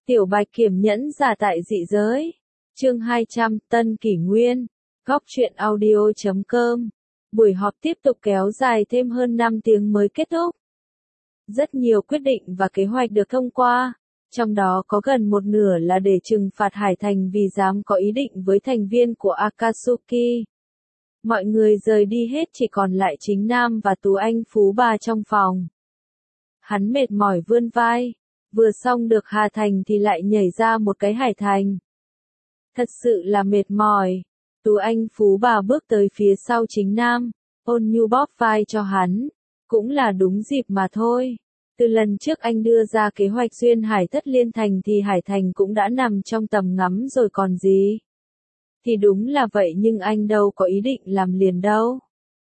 Tiểu Bạch Kiểm nhẫn giả tại dị giới. Chương 200, Tân Kỷ Nguyên. Góc truyện audio.com. Buổi họp tiếp tục kéo dài thêm hơn 5 tiếng mới kết thúc. Rất nhiều quyết định và kế hoạch được thông qua, trong đó có gần một nửa là để trừng phạt Hải Thành vì dám có ý định với thành viên của Akatsuki. Mọi người rời đi hết, chỉ còn lại Chính Nam và Tú Anh Phú Bà trong phòng. Hắn mệt mỏi vươn vai, vừa xong được Hà Thành thì lại nhảy ra một cái Hải Thành. Thật sự là mệt mỏi. Tú Anh Phú Bà bước tới phía sau Chính Nam, ôn nhu bóp vai cho hắn. Cũng là đúng dịp mà thôi. Từ lần trước anh đưa ra kế hoạch duyên Hải Thất Liên Thành thì Hải Thành cũng đã nằm trong tầm ngắm rồi còn gì. Thì đúng là vậy, nhưng anh đâu có ý định làm liền đâu.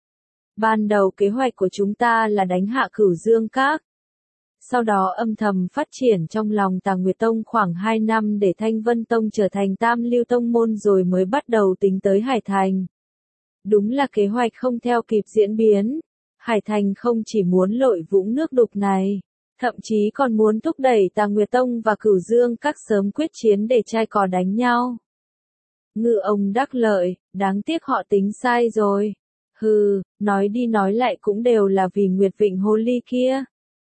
Ban đầu kế hoạch của chúng ta là đánh hạ Cửu Dương Các. Sau đó âm thầm phát triển trong lòng Tà Nguyệt Tông khoảng 2 năm để Thanh Vân Tông trở thành Tam Lưu Tông môn, rồi mới bắt đầu tính tới Hải Thành. Đúng là kế hoạch không theo kịp diễn biến. Hải Thành không chỉ muốn lội vũng nước đục này, thậm chí còn muốn thúc đẩy Tà Nguyệt Tông và Cửu Dương Các sớm quyết chiến để trai cò đánh nhau. Ngư ông đắc lợi, đáng tiếc họ tính sai rồi. Hừ, nói đi nói lại cũng đều là vì Nguyệt Vịnh hồ ly kia.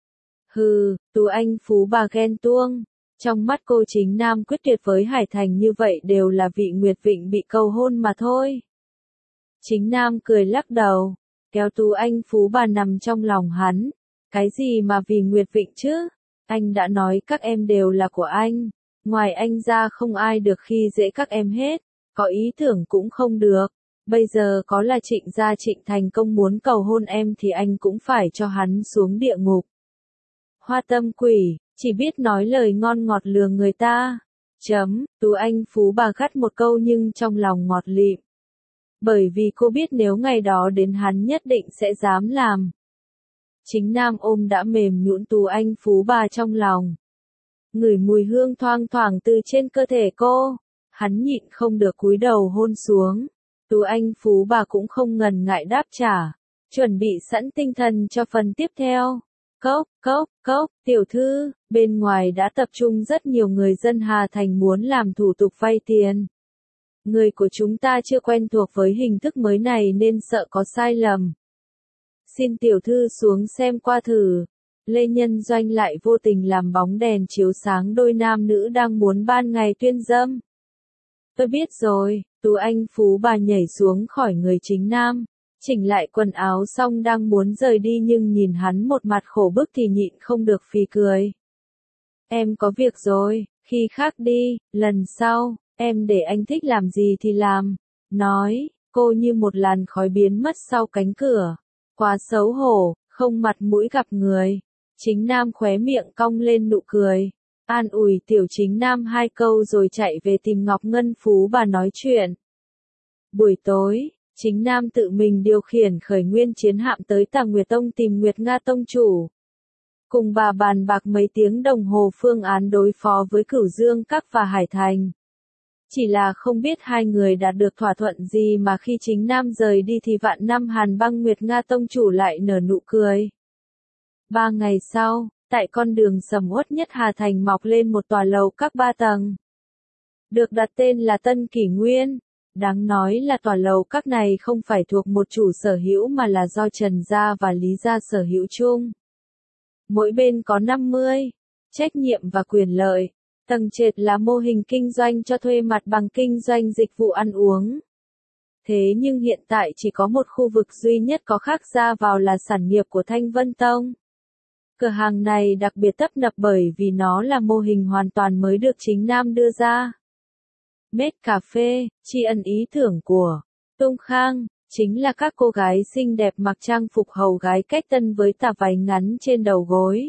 Hừ, Tú Anh Phú Bà ghen tuông. Trong mắt cô Chính Nam quyết tuyệt với Hải Thành như vậy đều là vị Nguyệt Vịnh bị cầu hôn mà thôi. Chính Nam cười lắc đầu, kéo Tú Anh Phú Bà nằm trong lòng hắn. Cái gì mà vì Nguyệt Vịnh chứ? Anh đã nói các em đều là của anh. Ngoài anh ra không ai được khi dễ các em hết. Có ý tưởng cũng không được. Bây giờ có là Trịnh gia Trịnh Thành Công muốn cầu hôn em thì anh cũng phải cho hắn xuống địa ngục. Hoa tâm quỷ, chỉ biết nói lời ngon ngọt lừa người ta. Tú Anh Phú Bà gắt một câu nhưng trong lòng ngọt lịm. Bởi vì cô biết nếu ngày đó đến hắn nhất định sẽ dám làm. Chính Nam ôm đã mềm nhũn Tú Anh Phú Bà trong lòng. Ngửi mùi hương thoang thoảng từ trên cơ thể cô, hắn nhịn không được cúi đầu hôn xuống. Tú Anh Phú Bà cũng không ngần ngại đáp trả, chuẩn bị sẵn tinh thần cho phần tiếp theo. Cốc, tiểu thư, bên ngoài đã tập trung rất nhiều người dân Hà Thành muốn làm thủ tục vay tiền. Người của chúng ta chưa quen thuộc với hình thức mới này nên sợ có sai lầm. Xin tiểu thư xuống xem qua thử. Lê Nhân Doanh lại vô tình làm bóng đèn chiếu sáng đôi nam nữ đang muốn ban ngày tuyên dâm. Tôi biết rồi. Tú Anh Phú Bà nhảy xuống khỏi người Chính Nam, chỉnh lại quần áo xong đang muốn rời đi nhưng nhìn hắn một mặt khổ bức thì nhịn không được phì cười. Em có việc rồi, khi khác đi, lần sau, em để anh thích làm gì thì làm. Nói, cô như một làn khói biến mất sau cánh cửa. Quá xấu hổ, không mặt mũi gặp người. Chính Nam khóe miệng cong lên nụ cười. An ủi tiểu Chính Nam 2 câu rồi chạy về tìm Ngọc Ngân Phú Bà nói chuyện. Buổi tối, Chính Nam tự mình điều khiển khởi nguyên chiến hạm tới Tà Nguyệt Tông tìm Nguyệt Nga Tông chủ. Cùng bà bàn bạc mấy tiếng đồng hồ phương án đối phó với Cửu Dương Các và Hải Thành. Chỉ là không biết hai người đạt được thỏa thuận gì mà khi Chính Nam rời đi thì Vạn Năm Hàn Băng Nguyệt Nga Tông chủ lại nở nụ cười. 3 ngày sau, tại con đường sầm uất nhất Hà Thành mọc lên một tòa lầu các 3 tầng. Được đặt tên là Tân Kỷ Nguyên. Đáng nói là tòa lầu các này không phải thuộc một chủ sở hữu mà là do Trần Gia và Lý Gia sở hữu chung. Mỗi bên có 50 trách nhiệm và quyền lợi. Tầng trệt là mô hình kinh doanh cho thuê mặt bằng kinh doanh dịch vụ ăn uống. Thế nhưng hiện tại chỉ có một khu vực duy nhất có khác ra vào là sản nghiệp của Thanh Vân Tông. Cửa hàng này đặc biệt tấp nập bởi vì nó là mô hình hoàn toàn mới được Chính Nam đưa ra. Mết cà phê, tri ân ý tưởng của Tung Khang, chính là các cô gái xinh đẹp mặc trang phục hầu gái cách tân với tà váy ngắn trên đầu gối.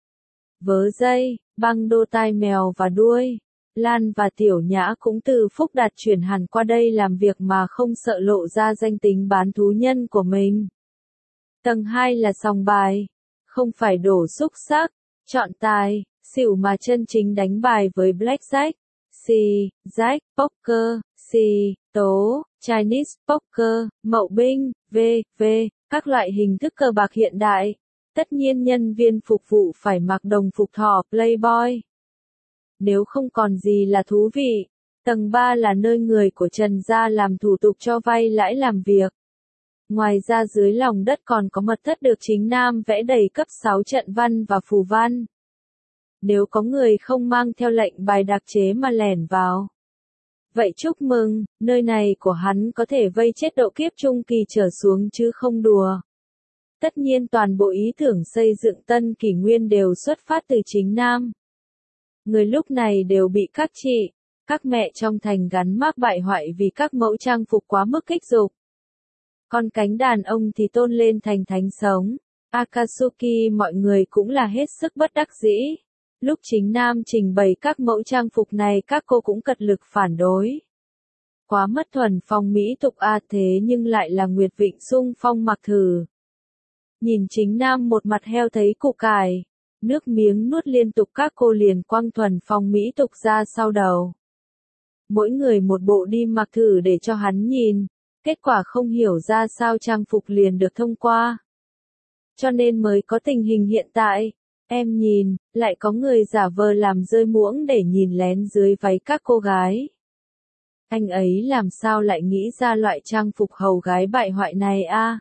Vớ dây, băng đô tai mèo và đuôi. Lan và Tiểu Nhã cũng từ Phúc Đạt chuyển hẳn qua đây làm việc mà không sợ lộ ra danh tính bán thú nhân của mình. Tầng 2 là sòng bài. Không phải đổ xúc xắc, chọn tài, xỉu mà chân chính đánh bài với blackjack, xì, jack, poker, xì, tố, Chinese poker, mậu binh, v.v. các loại hình thức cờ bạc hiện đại. Tất nhiên nhân viên phục vụ phải mặc đồng phục thỏ Playboy. Nếu không còn gì là thú vị, tầng 3 là nơi người của Trần gia làm thủ tục cho vay lãi làm việc. Ngoài ra dưới lòng đất còn có mật thất được chính Nam vẽ đầy cấp 6 trận văn và phù văn. Nếu có người không mang theo lệnh bài đặc chế mà lẻn vào, vậy chúc mừng, nơi này của hắn có thể vây chết độ kiếp trung kỳ trở xuống chứ không đùa. Tất nhiên toàn bộ ý tưởng xây dựng Tân Kỷ Nguyên đều xuất phát từ chính Nam. Người lúc này đều bị các chị, các mẹ trong thành gắn mác bại hoại vì các mẫu trang phục quá mức kích dục. Còn cánh đàn ông thì tôn lên thành thánh sống. Akatsuki mọi người cũng là hết sức bất đắc dĩ. Lúc chính Nam trình bày các mẫu trang phục này các cô cũng cật lực phản đối. Quá mất thuần phong mỹ tục thế nhưng lại là Nguyệt Vịnh xung phong mặc thử. Nhìn chính Nam một mặt heo thấy củ cải, nước miếng nuốt liên tục các cô liền quăng thuần phong mỹ tục ra sau đầu. Mỗi người một bộ đi mặc thử để cho hắn nhìn, kết quả không hiểu ra sao trang phục liền được thông qua. Cho nên mới có tình hình hiện tại, em nhìn, lại có người giả vờ làm rơi muỗng để nhìn lén dưới váy các cô gái. Anh ấy làm sao lại nghĩ ra loại trang phục hầu gái bại hoại này a?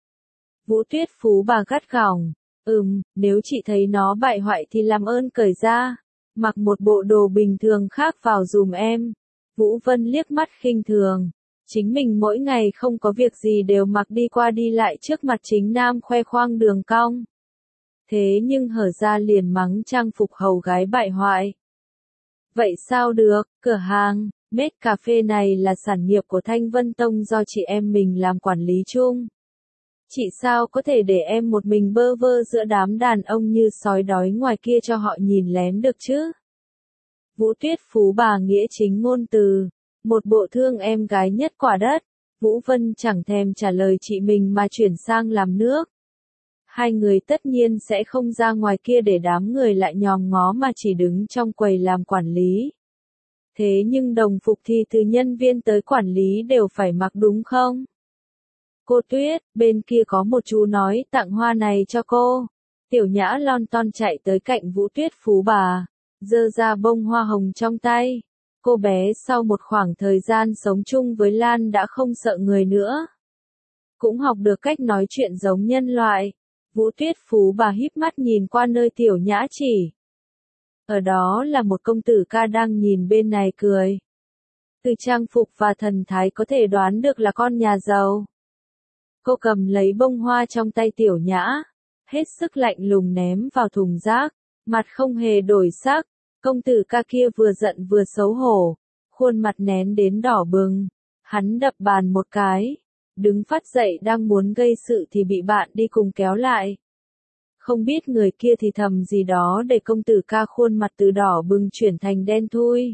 Vũ Tuyết Phú bà gắt gỏng, nếu chị thấy nó bại hoại thì làm ơn cởi ra, mặc một bộ đồ bình thường khác vào dùm em. Vũ Vân liếc mắt khinh thường, chính mình mỗi ngày không có việc gì đều mặc đi qua đi lại trước mặt chính Nam khoe khoang đường cong. Thế nhưng hở ra liền mắng trang phục hầu gái bại hoại. Vậy sao được, cửa hàng, Mết cà phê này là sản nghiệp của Thanh Vân Tông do chị em mình làm quản lý chung. Chị sao có thể để em một mình bơ vơ giữa đám đàn ông như sói đói ngoài kia cho họ nhìn lén được chứ? Vũ Tuyết Phú bà nghĩa chính ngôn từ, một bộ thương em gái nhất quả đất. Vũ Vân chẳng thèm trả lời chị mình mà chuyển sang làm nước. Hai người tất nhiên sẽ không ra ngoài kia để đám người lại nhòm ngó mà chỉ đứng trong quầy làm quản lý. Thế nhưng đồng phục thì từ nhân viên tới quản lý đều phải mặc đúng không? Cô Tuyết, bên kia có một chú nói tặng hoa này cho cô. Tiểu Nhã lon ton chạy tới cạnh Vũ Tuyết Phú bà, giơ ra bông hoa hồng trong tay. Cô bé sau một khoảng thời gian sống chung với Lan đã không sợ người nữa. Cũng học được cách nói chuyện giống nhân loại. Vũ Tuyết Phú bà híp mắt nhìn qua nơi Tiểu Nhã chỉ. Ở đó là một công tử ca đang nhìn bên này cười. Từ trang phục và thần thái có thể đoán được là con nhà giàu. Cô cầm lấy bông hoa trong tay Tiểu Nhã, hết sức lạnh lùng ném vào thùng rác, mặt không hề đổi sắc. Công tử ca kia vừa giận vừa xấu hổ, khuôn mặt nén đến đỏ bừng. Hắn đập bàn một cái, đứng phát dậy đang muốn gây sự thì bị bạn đi cùng kéo lại. Không biết người kia thì thầm gì đó để công tử ca khuôn mặt từ đỏ bừng chuyển thành đen thui.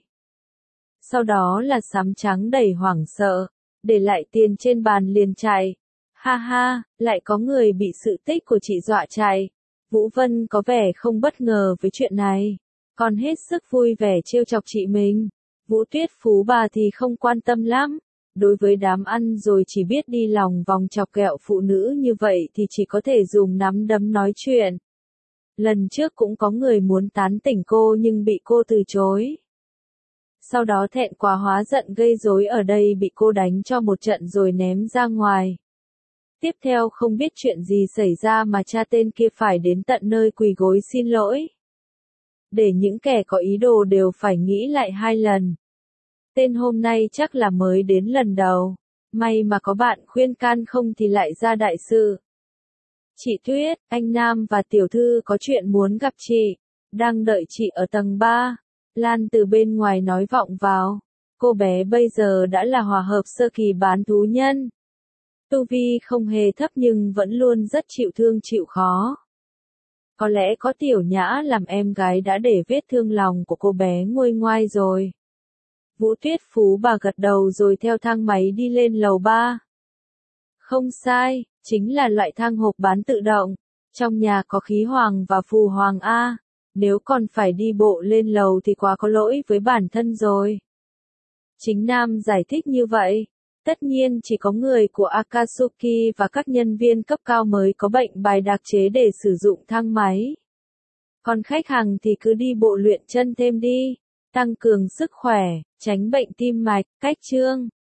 Sau đó là sám trắng đầy hoảng sợ, để lại tiền trên bàn liền chạy. Ha ha, lại có người bị sự tích của chị dọa chạy. Vũ Vân có vẻ không bất ngờ với chuyện này, còn hết sức vui vẻ trêu chọc chị mình. Vũ Tuyết Phú bà thì không quan tâm lắm. Đối với đám ăn rồi chỉ biết đi lòng vòng chọc ghẹo phụ nữ như vậy thì chỉ có thể dùng nắm đấm nói chuyện. Lần trước cũng có người muốn tán tỉnh cô nhưng bị cô từ chối. Sau đó thẹn quá hóa giận gây rối ở đây bị cô đánh cho một trận rồi ném ra ngoài. Tiếp theo không biết chuyện gì xảy ra mà cha tên kia phải đến tận nơi quỳ gối xin lỗi. Để những kẻ có ý đồ đều phải nghĩ lại 2 lần. Tên hôm nay chắc là mới đến lần đầu. May mà có bạn khuyên can không thì lại ra đại sự. Chị Tuyết, anh Nam và tiểu thư có chuyện muốn gặp chị. Đang đợi chị ở tầng 3. Lan từ bên ngoài nói vọng vào. Cô bé bây giờ đã là hòa hợp sơ kỳ bán thú nhân. Tu vi không hề thấp nhưng vẫn luôn rất chịu thương chịu khó. Có lẽ có Tiểu Nhã làm em gái đã để vết thương lòng của cô bé nguôi ngoai rồi. Vũ Tuyết Phú bà gật đầu rồi theo thang máy đi lên lầu 3. Không sai, chính là loại thang hộp bán tự động. Trong nhà có khí hoàng và phù hoàng A. Nếu còn phải đi bộ lên lầu thì quá có lỗi với bản thân rồi. Chính Nam giải thích như vậy. Tất nhiên chỉ có người của Akatsuki và các nhân viên cấp cao mới có bệnh bài đặc chế để sử dụng thang máy. Còn khách hàng thì cứ đi bộ luyện chân thêm đi. tăng cường sức khỏe, tránh bệnh tim mạch, cách chương.